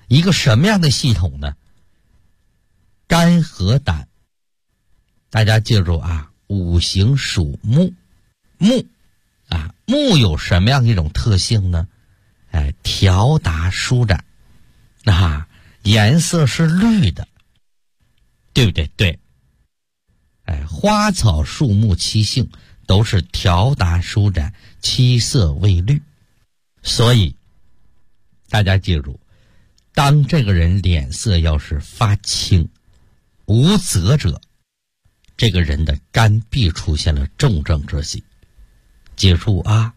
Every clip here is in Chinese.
一个什么样的系统呢？肝和胆，大家记住啊，五行属木，木有什么样一种特性呢？条达舒展，颜色是绿的，对不对？对。花草树木其性都是条达舒展，七色为绿。所以大家记住，当这个人脸色要是发青无泽者，这个人的肝必出现了重症之喜。记住啊。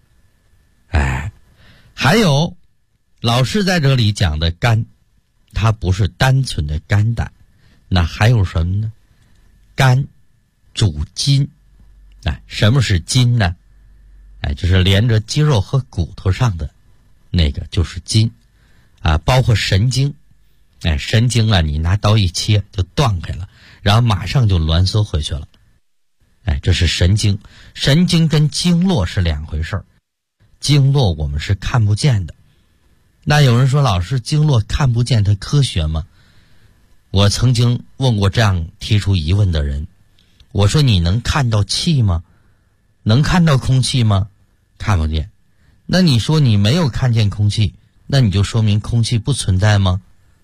还有老师在这里讲的肝，它不是单纯的肝胆，那还有什么呢？肝主筋。什么是筋呢？就是连着肌肉和骨头上的那个就是筋包括神经。神经你拿刀一切就断开了，然后马上就挛缩回去了。这是神经。神经跟经络是两回事儿，经络我们是看不见的。那有人说，老师，经络看不见它科学吗？我曾经问过这样提出疑问的人，我说你能看到气吗？能看到空气吗？看不见。那你说你没有看见空气，那你就说明空气不存在吗？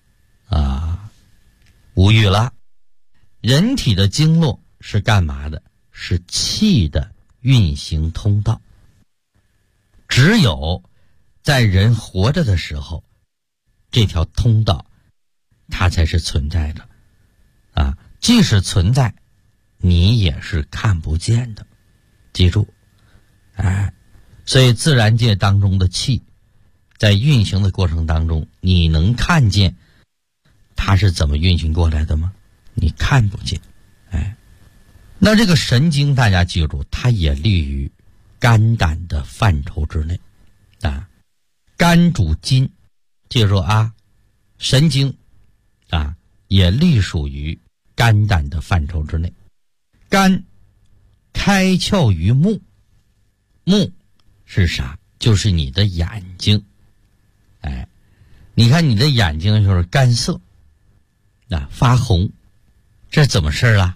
无语了。人体的经络是干嘛的？是气的运行通道。只有在人活着的时候，这条通道它才是存在的即使存在，你也是看不见的。记住所以自然界当中的气在运行的过程当中，你能看见它是怎么运行过来的吗？你看不见。那这个神经大家记住，它也立于肝胆的范畴之内肝主筋，记住神经也隶属于肝胆的范畴之内。肝开窍于目，目是啥？就是你的眼睛。你看你的眼睛就是干涩发红，这怎么事啊？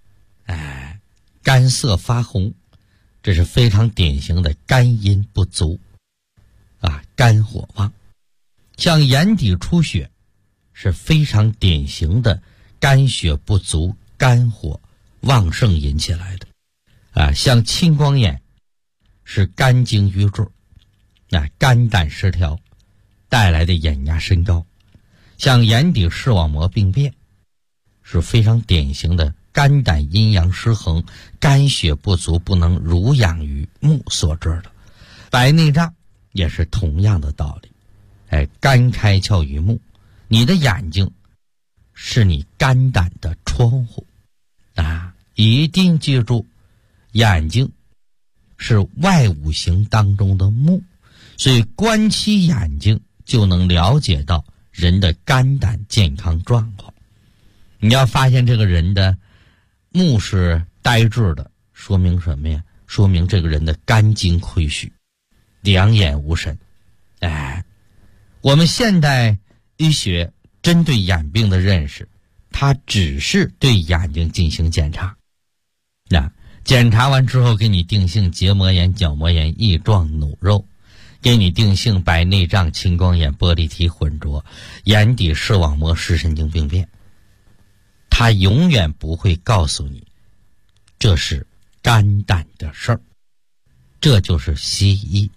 干涩发红，这是非常典型的肝阴不足肝火旺。像眼底出血是非常典型的肝血不足，肝火旺盛引起来的像青光眼是肝经瘀滞肝胆失调带来的眼压升高。像眼底视网膜病变是非常典型的肝胆阴阳失衡，肝血不足，不能濡养于目所致的。白内障也是同样的道理。肝开窍于目，你的眼睛是你肝胆的窗户一定记住，眼睛是外五行当中的木，所以观其眼睛就能了解到人的肝胆健康状况。你要发现这个人的目是呆滞的，说明什么呀？说明这个人的肝经亏虚，两眼无神。我们现代医学针对眼病的认识，它只是对眼睛进行检查。检查完之后给你定性结膜炎、角膜炎、翼状弩肉，给你定性白内障、青光眼、玻璃体混浊、眼底视网膜视神经病变。他永远不会告诉你这是肝胆的事儿，这就是西医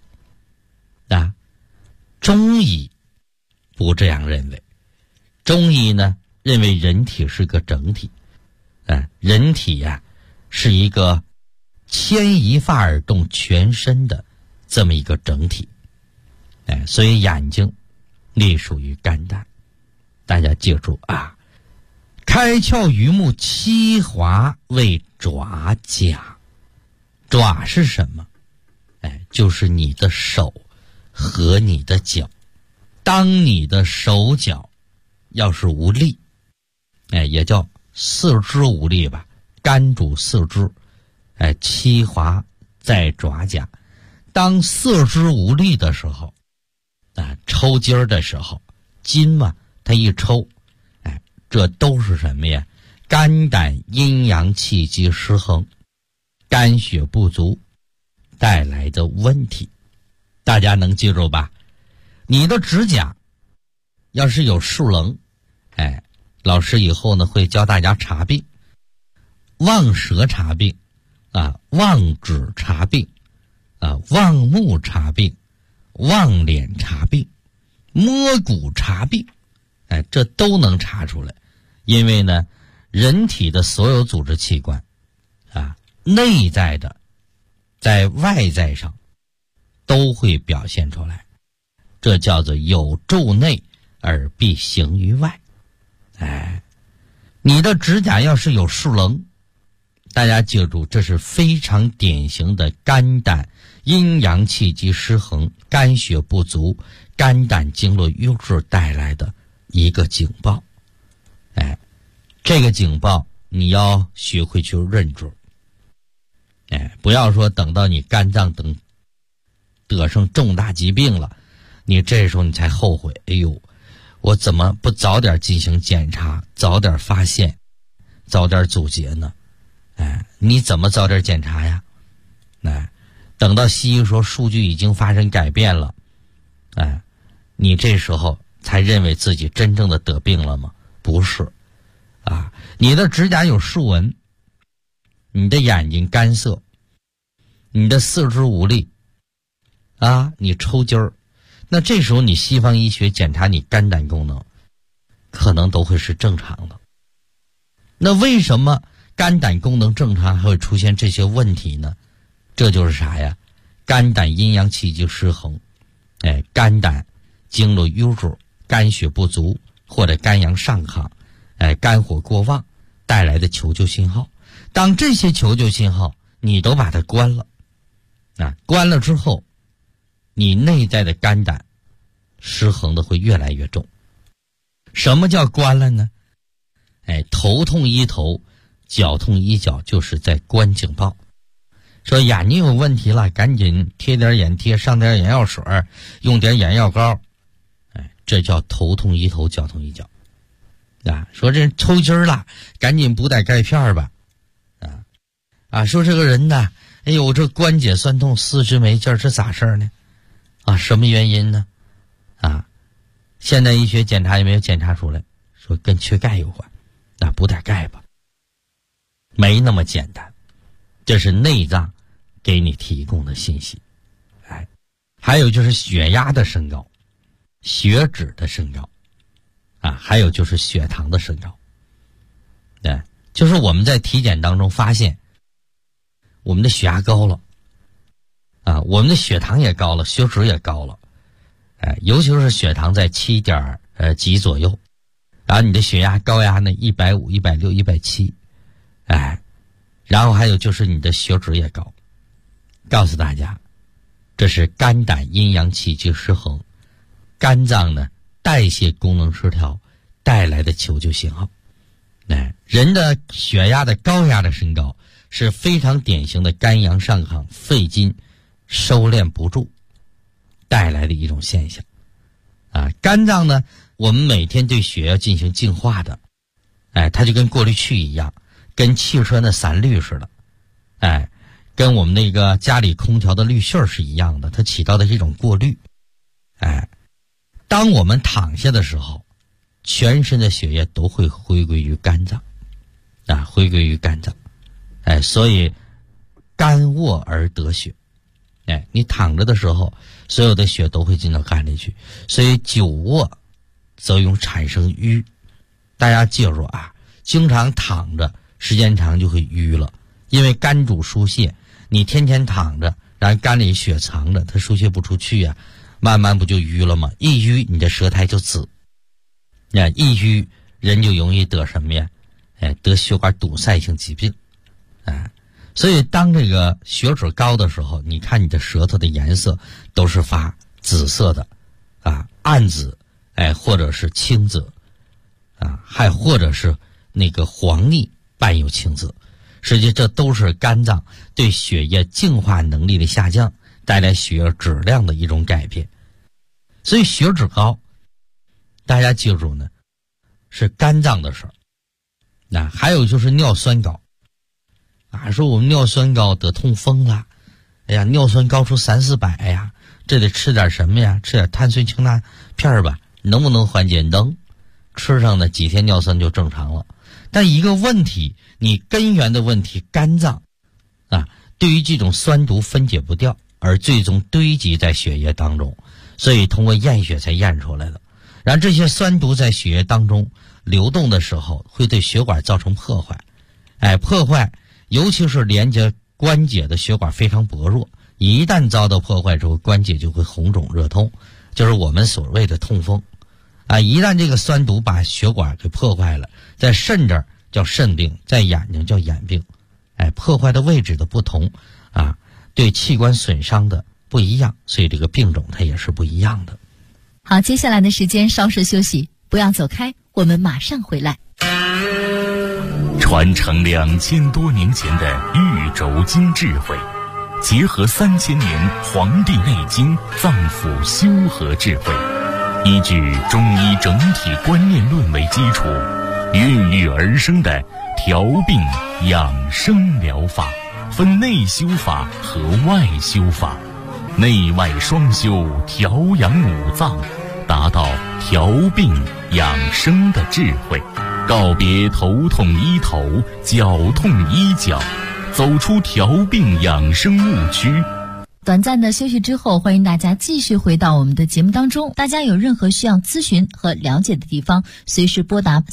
中医不这样认为。中医呢认为人体是个整体人体是一个牵一发而动全身的这么一个整体所以眼睛隶属于肝胆。大家记住开窍于目，七华为爪甲。爪是什么？就是你的手和你的脚。当你的手脚要是无力也叫四肢无力吧，肝主四肢七华在爪甲。当四肢无力的时候抽筋儿的时候，筋嘛它一抽，这都是什么呀？肝胆阴阳气机失衡，肝血不足带来的问题。大家能记住吧？你的指甲要是有竖棱，老师以后呢会教大家查病，望舌查病望指查病望目查病，望脸查病，摸骨查病，这都能查出来。因为呢，人体的所有组织器官内在的在外在上都会表现出来，这叫做有助内而必行于外。你的指甲要是有竖棱，大家记住，这是非常典型的肝胆阴阳气机失衡，肝血不足，肝胆经络瘀滞带来的一个警报。这个警报你要学会去认准。不要说等到你肝脏等得上重大疾病了，你这时候你才后悔，哎呦，我怎么不早点进行检查，早点发现，早点阻截呢？你怎么早点检查呀？等到西医说数据已经发生改变了，你这时候才认为自己真正的得病了吗？不是你的指甲有竖纹，你的眼睛干涩，你的四肢无力你抽筋儿，那这时候你西方医学检查你肝胆功能可能都会是正常的。那为什么肝胆功能正常还会出现这些问题呢？这就是啥呀？肝胆阴阳气机失衡，肝胆经络瘀滞，肝血不足，或者肝阳上亢，肝火过旺带来的求救信号。当这些求救信号你都把它关了，关了之后，你内在的肝胆失衡的会越来越重。什么叫关了呢？头痛医头，脚痛医脚，就是在关警报。说眼睛有问题了，赶紧贴点眼贴，上点眼药水，用点眼药膏，这叫头痛医头，脚痛医脚。说这抽筋了，赶紧补点钙片吧。说这个人呢，哎呦，这关节酸痛，四肢没劲儿，这咋事儿呢？什么原因呢？现代医学检查也没有检查出来，说跟缺钙有关，补点钙吧。没那么简单，这是内脏给你提供的信息。还有就是血压的升高，血脂的升高，还有就是血糖的升高。就是我们在体检当中发现，我们的血压高了，我们的血糖也高了，血脂也高了，尤其是血糖在7点几左右，然后你的血压高压呢150、160、170，然后还有就是你的血脂也高。告诉大家，这是肝胆阴阳气机失衡，肝脏呢代谢功能失调带来的求救信号。人的血压的高压的升高是非常典型的肝阳上亢，肺经收敛不住带来的一种现象。肝脏呢，我们每天对血要进行净化的，它就跟过滤器一样，跟汽车的散滤似的，跟我们那个家里空调的滤芯是一样的，它起到的是一种过滤。当我们躺下的时候，全身的血液都会回归于肝脏，回归于肝脏。所以肝卧而得血。你躺着的时候，所有的血都会进到肝里去，所以久卧则容易产生瘀。大家记住经常躺着时间长就会瘀了，因为肝主疏泄，你天天躺着，然后肝里血藏着，它疏泄不出去慢慢不就瘀了吗？一瘀你的舌苔就紫，一瘀人就容易得什么呀？得血管堵塞性疾病。所以当这个血脂高的时候，你看你的舌头的颜色都是发紫色的，暗紫，或者是青紫，还或者是那个黄腻伴有青紫。实际这都是肝脏对血液净化能力的下降带来血液质量的一种改变。所以血脂高，大家记住呢， 是肝脏的事儿。那还有就是尿酸高啊，说我们尿酸高得痛风了，哎呀，尿酸高出300-400呀，这得吃点什么呀？吃点碳酸氢钠片吧，能不能缓解？能，吃上呢几天尿酸就正常了。但一个问题，你根源的问题，肝脏啊，对于这种酸毒分解不掉，而最终堆积在血液当中，所以通过验血才验出来的。然后这些酸毒在血液当中流动的时候，会对血管造成破坏，破坏，尤其是连接关节的血管非常薄弱，一旦遭到破坏之后，关节就会红肿热痛，就是我们所谓的痛风啊。一旦这个酸毒把血管给破坏了，在肾这儿叫肾病，在眼睛叫眼病，破坏的位置的不同啊，对器官损伤的不一样，所以这个病种它也是不一样的。 好，接下来的时间稍事休息，不要走开，我们马上回来。 传承2000多年前的玉轴经智慧，结合3000年《黄帝内经》脏腑修和智慧，依据中医整体观念论为基础，孕育而生的调病养生疗法，分内修法和外修法，内外双修，调养五脏，达到调病养生的智慧，告别头痛医头，脚痛医脚，走出调病养生误区。 短暂的休息之后，欢迎大家继续回到我们的节目当中。大家有任何需要咨询和了解的地方，随时拨打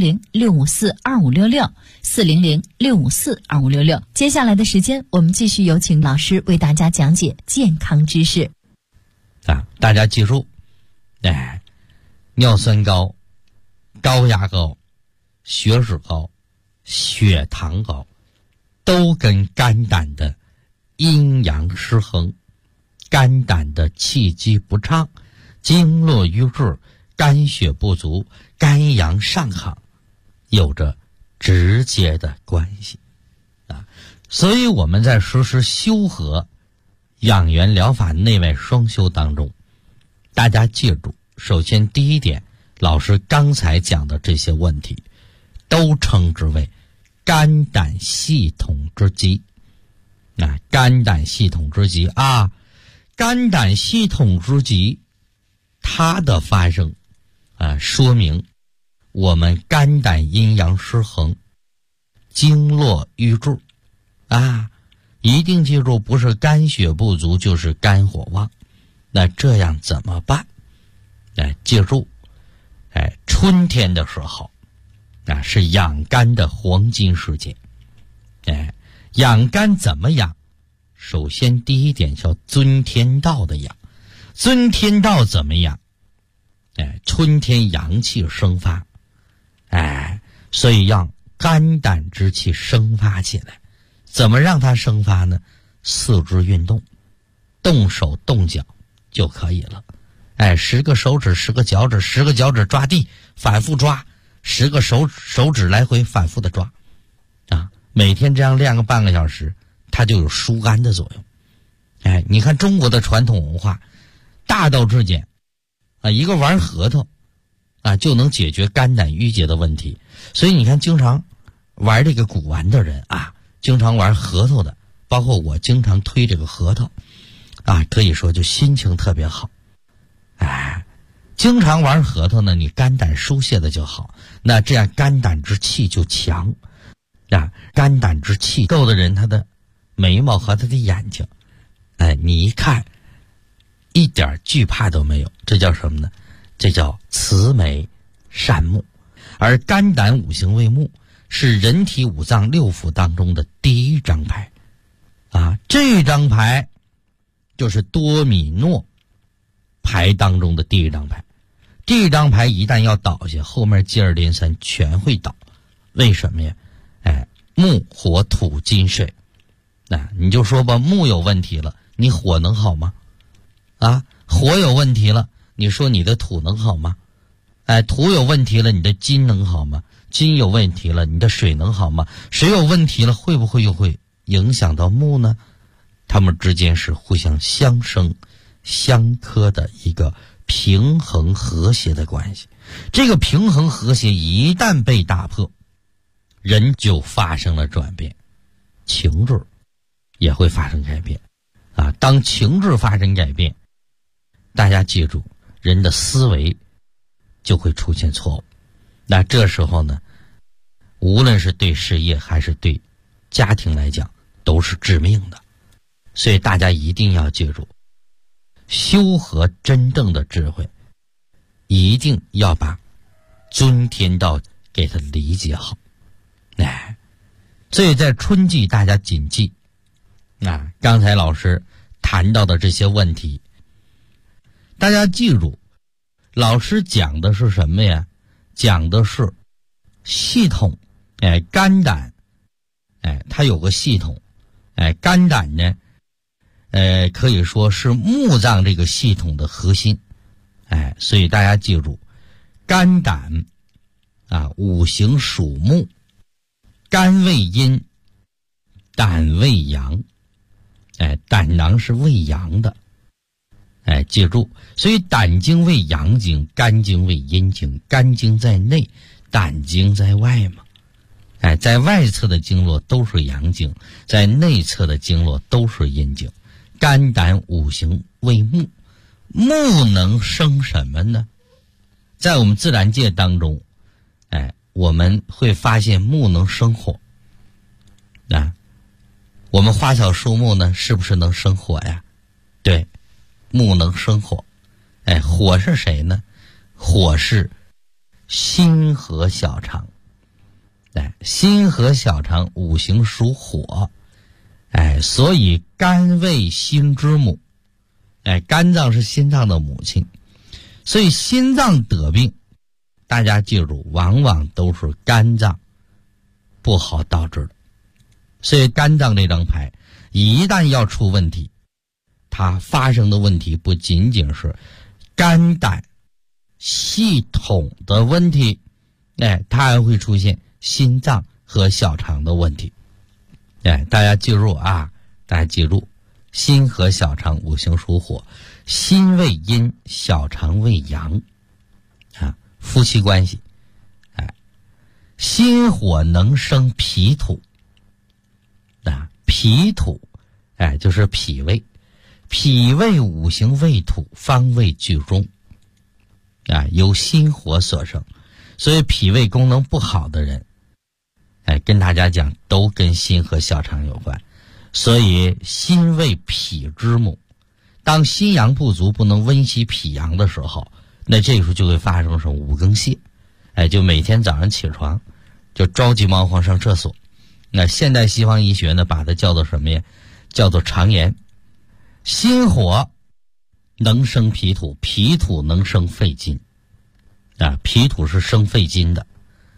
400-654-2566，400-654-2566。接下来的时间，我们继续有请老师为大家讲解健康知识。 大家记住，尿酸高、高压高、血脂高、血糖高，都跟肝胆的阴阳失衡、肝胆的气机不畅、经络瘀滞、肝血不足、肝阳上亢有着直接的关系啊。所以我们在实施修和养元疗法内外双修当中，大家记住，首先第一点，老师刚才讲的这些问题都称之为肝胆系统之疾。肝胆系统之疾啊，肝胆系统之疾，它的发生说明我们肝胆阴阳失衡、经络瘀滞啊，一定记住，不是肝血不足就是肝火旺。那这样怎么办？记住，春天的时候是养肝的黄金时节。养肝怎么养？首先第一点叫遵天道的养。遵天道怎么养？春天阳气生发，所以让肝胆之气生发起来。怎么让它生发呢？四肢运动，动手动脚就可以了。10个手指10个脚趾，10个脚趾抓地反复抓，10个手指来回反复的抓啊，每天这样练个半个小时，它就有疏肝的作用。你看中国的传统文化大道至简一个玩核桃就能解决肝胆郁结的问题。所以你看经常玩这个古玩的人经常玩核桃的，包括我经常推这个核桃可以说就心情特别好。经常玩核桃呢，你肝胆疏泄的就好，那这样肝胆之气就强肝胆之气够的人，他的眉毛和他的眼睛你一看一点惧怕都没有，这叫什么呢？这叫慈眉善目。而肝胆五行为目，是人体五脏六腑当中的第一张牌这张牌就是多米诺牌当中的第一张牌。这张牌一旦要倒下，后面接二连三全会倒。为什么呀？木火土金水，你就说吧，木有问题了，你火能好吗？火有问题了，你说你的土能好吗？土有问题了，你的金能好吗？金有问题了，你的水能好吗？水有问题了，会不会又会影响到木呢？它们之间是互相相生相克的一个平衡和谐的关系。这个平衡和谐一旦被打破，人就发生了转变，情志也会发生改变啊。当情志发生改变，大家记住，人的思维就会出现错误。那这时候呢，无论是对事业还是对家庭来讲，都是致命的。所以大家一定要记住，修和真正的智慧，一定要把尊天道给它理解好。所以在春季大家谨记刚才老师谈到的这些问题，大家记住，老师讲的是什么呀？讲的是系统。肝胆它有个系统。肝胆呢可以说是木脏这个系统的核心。所以大家记住，肝胆五行属木，肝为阴，胆为阳。胆囊是为阳的。记住，所以胆经为阳经，肝经为阴经，肝经在内，胆经在外嘛。在外侧的经络都是阳经，在内侧的经络都是阴经。肝胆五行为木，木能生什么呢？在我们自然界当中，我们会发现木能生火。我们花草树木呢，是不是能生火呀？对，木能生火。火是谁呢？火是心和小肠。心和小肠五行属火。所以肝为心之母。肝脏是心脏的母亲。所以心脏得病，大家记住，往往都是肝脏不好导致的。所以肝脏这张牌一旦要出问题，它发生的问题不仅仅是肝胆系统的问题，它还会出现心脏和小肠的问题。大家记住大家记住，心和小肠五行属火，心为阴，小肠为阳。夫妻关系，心火能生脾土。脾土就是脾胃，脾胃五行为土，方位居中。由心火所生。所以脾胃功能不好的人，跟大家讲，都跟心和小肠有关。所以心为脾之母，当心阳不足，不能温习脾阳的时候，那这时候就会发生什么五更泻。就每天早上起床就着急忙慌上厕所。那现代西方医学呢，把它叫做什么呀？叫做肠炎。心火能生脾土，脾土能生肺金。脾土是生肺金的。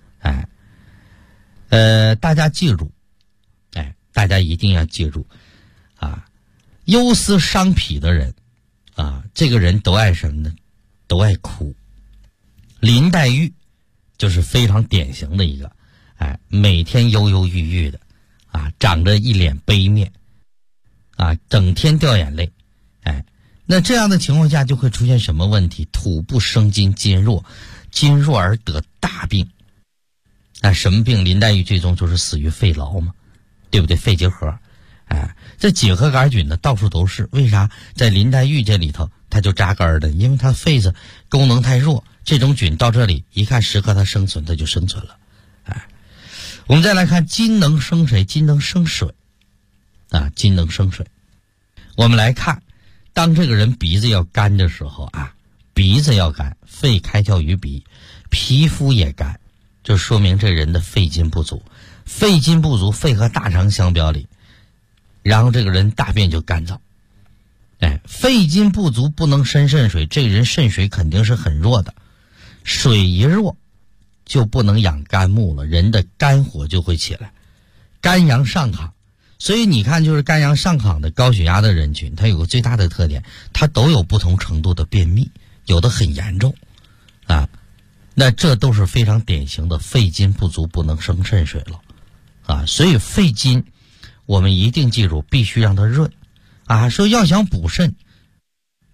大家记住，大家一定要记住忧思伤脾的人这个人都爱什么呢？都爱哭。林黛玉就是非常典型的一个每天忧忧郁郁的长着一脸悲面整天掉眼泪。那这样的情况下就会出现什么问题？土不生金，金弱，金弱而得大病。什么病？林黛玉最终就是死于肺痨嘛，对不对？肺结核。这结核杆菌呢到处都是，为啥在林黛玉这里头它就扎根的？因为它肺子功能太弱，这种菌到这里一看适合它生存，它就生存了。我们再来看金能生谁？金能生水。金能生水。我们来看，当这个人鼻子要干的时候鼻子要干，肺开窍于鼻，皮肤也干，就说明这人的肺金不足。肺金不足，肺和大肠相表里，然后这个人大便就干燥。肺金不足不能生肾水，这个人肾水肯定是很弱的。水一弱就不能养肝木了，人的肝火就会起来，肝阳上亢。所以你看，就是肝阳上亢的高血压的人群，它有个最大的特点，它都有不同程度的便秘，有的很严重那这都是非常典型的肺金不足，不能生肾水了所以肺金我们一定记住，必须让它润说要想补肾，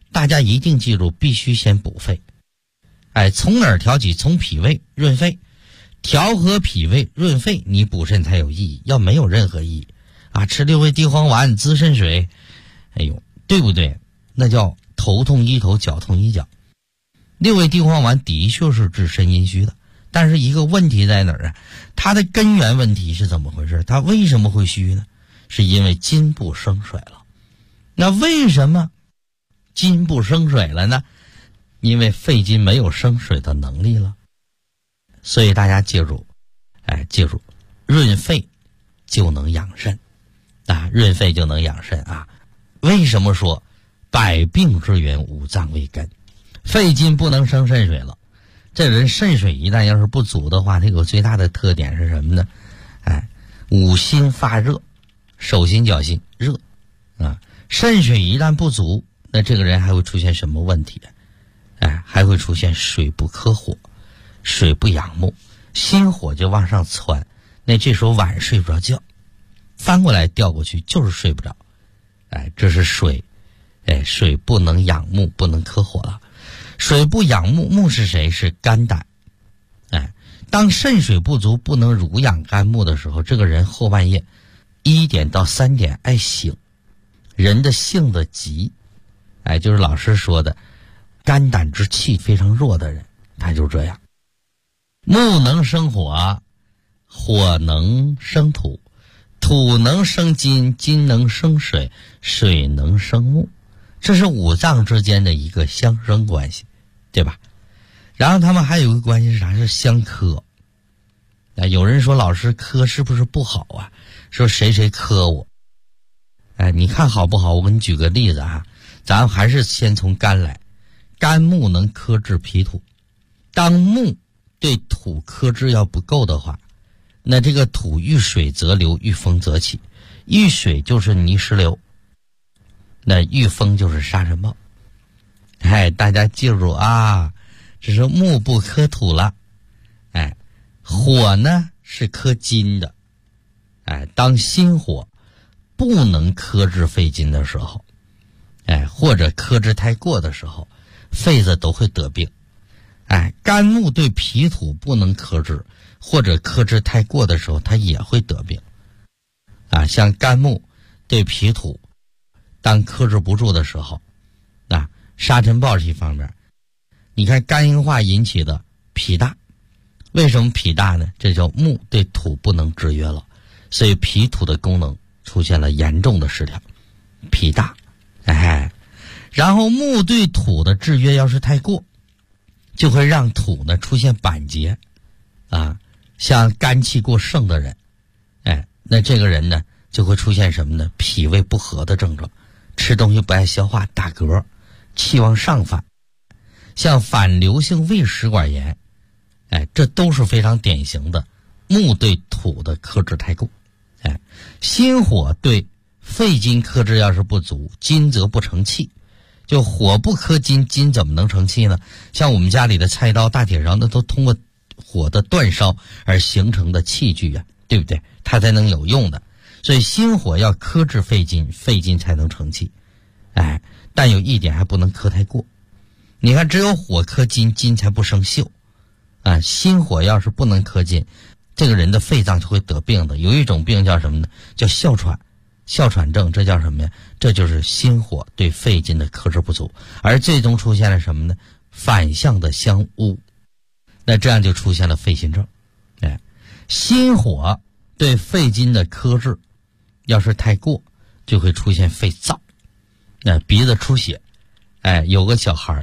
大家一定记住，必须先补肺。从哪儿调起？从脾胃润肺，调和脾胃润肺，你补肾才有意义，要没有任何意义吃六味地黄丸滋肾水，对不对？那叫头痛医头，脚痛医脚。六味地黄丸的确是治肾阴虚的，但是一个问题在哪儿啊？它的根源问题是怎么回事？它为什么会虚呢？是因为筋不生水了。那为什么筋不生水了呢？因为肺经没有生水的能力了。所以大家记住，润肺就能养肾润肺就能养肾为什么说百病之源五脏为根？肺经不能生肾水了，这人肾水一旦要是不足的话，它有最大的特点是什么呢？五心发热，手心脚心热肾水一旦不足，那这个人还会出现什么问题？还会出现水不克火，水不养目，心火就往上窜，那这时候晚上睡不着觉，翻过来调过去就是睡不着。这是水，水不能养目，不能克火了。水不养目，目是谁？是肝胆。当肾水不足，不能濡养肝木的时候，这个人后半夜1点到3点爱醒，人的性子急，就是老师说的肝胆之气非常弱的人，他就这样。木能生火，火能生土，土能生金，金能生水，水能生木，这是五脏之间的一个相生关系，对吧？然后他们还有一个关系是啥？是相克。有人说老师克是不是不好啊？说谁谁克我。你看好不好？我给你举个例子咱还是先从肝来。肝木能克制脾土，当木对土克制要不够的话，那这个土遇水则流，遇风则起。遇水就是泥石流，那遇风就是沙尘暴。大家记住这是木不克土了。火呢是克金的。当心火不能克制肺经的时候，或者克制太过的时候，肺子都会得病。肝木对脾土不能克制，或者克制太过的时候，它也会得病。像肝木对脾土当克制不住的时候，沙尘暴是一方面。你看肝硬化引起的脾大，为什么脾大呢？这叫木对土不能制约了，所以脾土的功能出现了严重的失调，脾大。然后木对土的制约要是太过，就会让土呢出现板结像肝气过盛的人，那这个人呢就会出现什么呢？脾胃不和的症状，吃东西不爱消化，打嗝，气往上反，像反流性胃食管炎，这都是非常典型的木对土的克制太过。心火对肺经克制要是不足，金则不成气。就火不克金，金怎么能成气呢？像我们家里的菜刀、大铁勺，那都通过火的煅烧而形成的器具对不对？它才能有用的。所以心火要克制肺经，肺经才能成气。但有一点还不能克太过。你看，只有火克金，金才不生锈。心火要是不能克金，这个人的肺脏就会得病的。有一种病叫什么呢？叫哮喘。哮喘症，这叫什么呀？这就是心火对肺经的克制不足，而最终出现了什么呢？反向的相污，那这样就出现了肺心症。心火对肺经的克制要是太过，就会出现肺燥，鼻子出血。有个小孩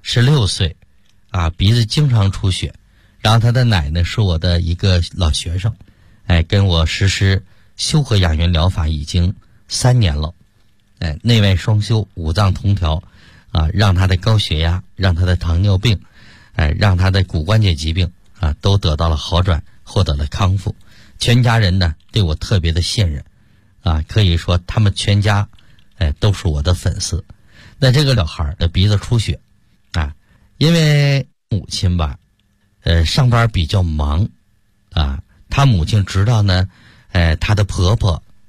16岁鼻子经常出血，然后他的奶奶是我的一个老学生，跟我实施修和养元疗法已经3年了，内外双修，五脏通调，让他的高血压，让他的糖尿病，让他的骨关节疾病都得到了好转，获得了康复。全家人呢对我特别的信任，可以说他们全家都是我的粉丝。那这个小孩的鼻子出血因为母亲吧上班比较忙他母亲知道呢他的婆婆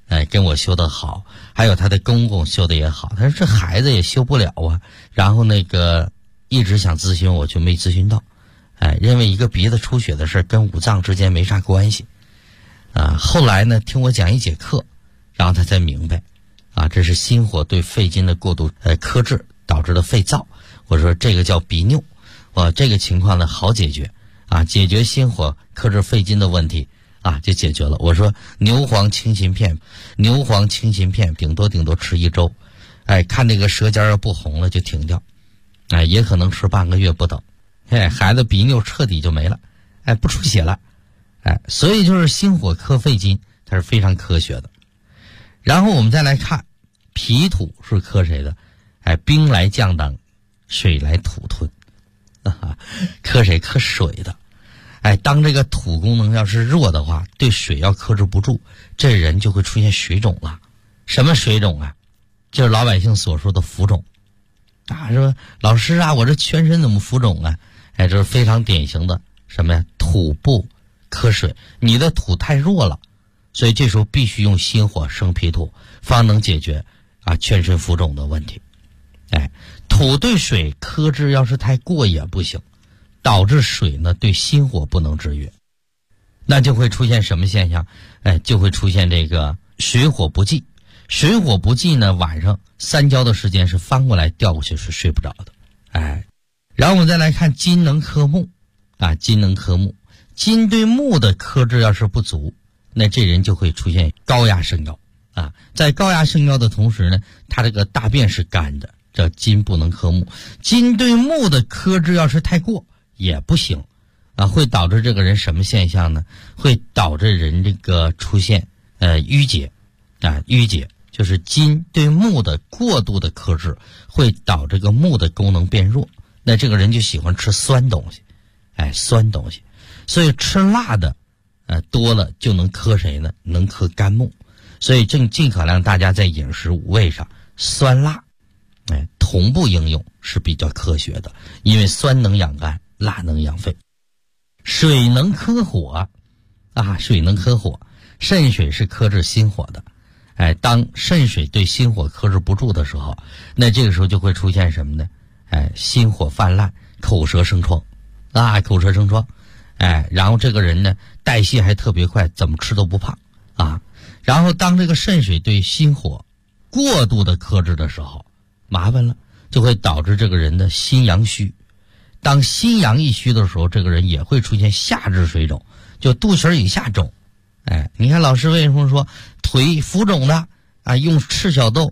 跟我修得好，还有他的公公修得也好，他说这孩子也修不了啊。然后一直想咨询，我就没咨询到，认为一个鼻子出血的事跟五脏之间没啥关系啊。后来呢，听我讲一节课，然后他才明白啊，这是心火对肺经的过度克制导致的肺燥。我说这个叫鼻衄，这个情况呢好解决啊，解决心火克制肺经的问题啊，就解决了。我说牛黄清心片顶多吃1周，看这个舌尖要不红了就停掉，也可能吃半个月不等，孩子鼻衄彻底就没了，不出血了，所以就是心火克肺经，它是非常科学的。然后我们再来看脾土是克谁的？兵来将挡，水来土吞，克谁？克水的。当这个土功能要是弱的话，对水要克制不住，这人就会出现水肿了。什么水肿啊？就是老百姓所说的浮肿啊。说老师啊，我这全身怎么浮肿啊？这是非常典型的什么呀？土不克水，你的土太弱了，所以这时候必须用心火生脾土，方能解决全身浮肿的问题。土对水克制要是太过也不行，导致水呢对心火不能制约，那就会出现什么现象？就会出现这个水火不济。水火不济呢，晚上3觉的时间是翻过来调过去是睡不着的。然后我们再来看金能克木金能克木，金对木的克制要是不足，那这人就会出现高压升高在高压升高的同时呢，他这个大便是干的，这金不能克木。金对木的克制要是太过也不行会导致这个人什么现象呢？会导致人这个出现淤结淤结就是金对木的过度的克制会导致这个木的功能变弱，那这个人就喜欢吃酸东西酸东西，所以吃辣的多了就能克谁呢？能克肝木。所以尽可量大家在饮食五味上酸辣同步应用是比较科学的，因为酸能养肝，辣能养肺。水能克火水能克火，肾水是克制心火的。当肾水对心火克制不住的时候，那这个时候就会出现什么呢？心火泛滥，口舌生疮口舌生疮。然后这个人呢代谢还特别快，怎么吃都不胖然后当这个肾水对心火过度的克制的时候，麻烦了，就会导致这个人的心阳虚。当心阳一虚的时候，这个人也会出现下肢水肿，就肚脐以下肿。你看老师为什么说腿浮肿的用赤小豆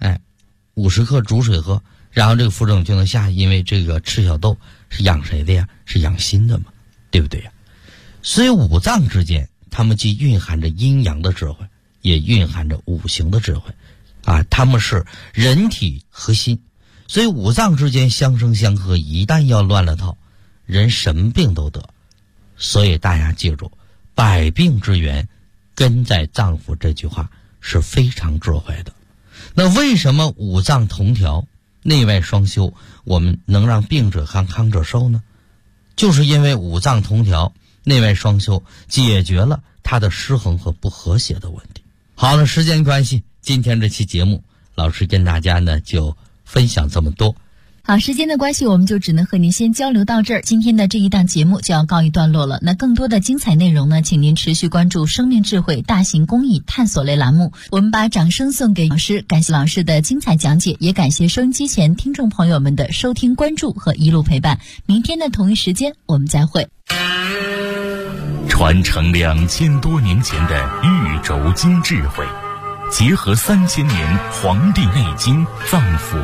50克煮水喝，然后这个浮肿就能下，因为这个赤小豆是养谁的呀？是养心的嘛，对不对呀？所以五脏之间它们既蕴含着阴阳的智慧，也蕴含着五行的智慧它们是人体核心，所以五脏之间相生相克，一旦要乱了套，人什么病都得。所以大家记住，百病之源根在脏腑，这句话是非常智慧的。那为什么五脏同调，内外双修，我们能让病者康，康者寿呢？就是因为五脏同调，内外双修，解决了它的失衡和不和谐的问题。好了，时间关系，今天这期节目老师跟大家呢就分享这么多。 好，时间的关系，我们就只能和您先交流到这儿。今天的这一档节目就要告一段落了。那更多的精彩内容呢，请您持续关注生命智慧大型公益探索类栏目。我们把掌声送给老师，感谢老师的精彩讲解，也感谢收音机前听众朋友们的收听关注和一路陪伴。明天的同一时间我们再会。 传承2000多年前的玉轴经智慧，结合3000年《黄帝内经》脏腑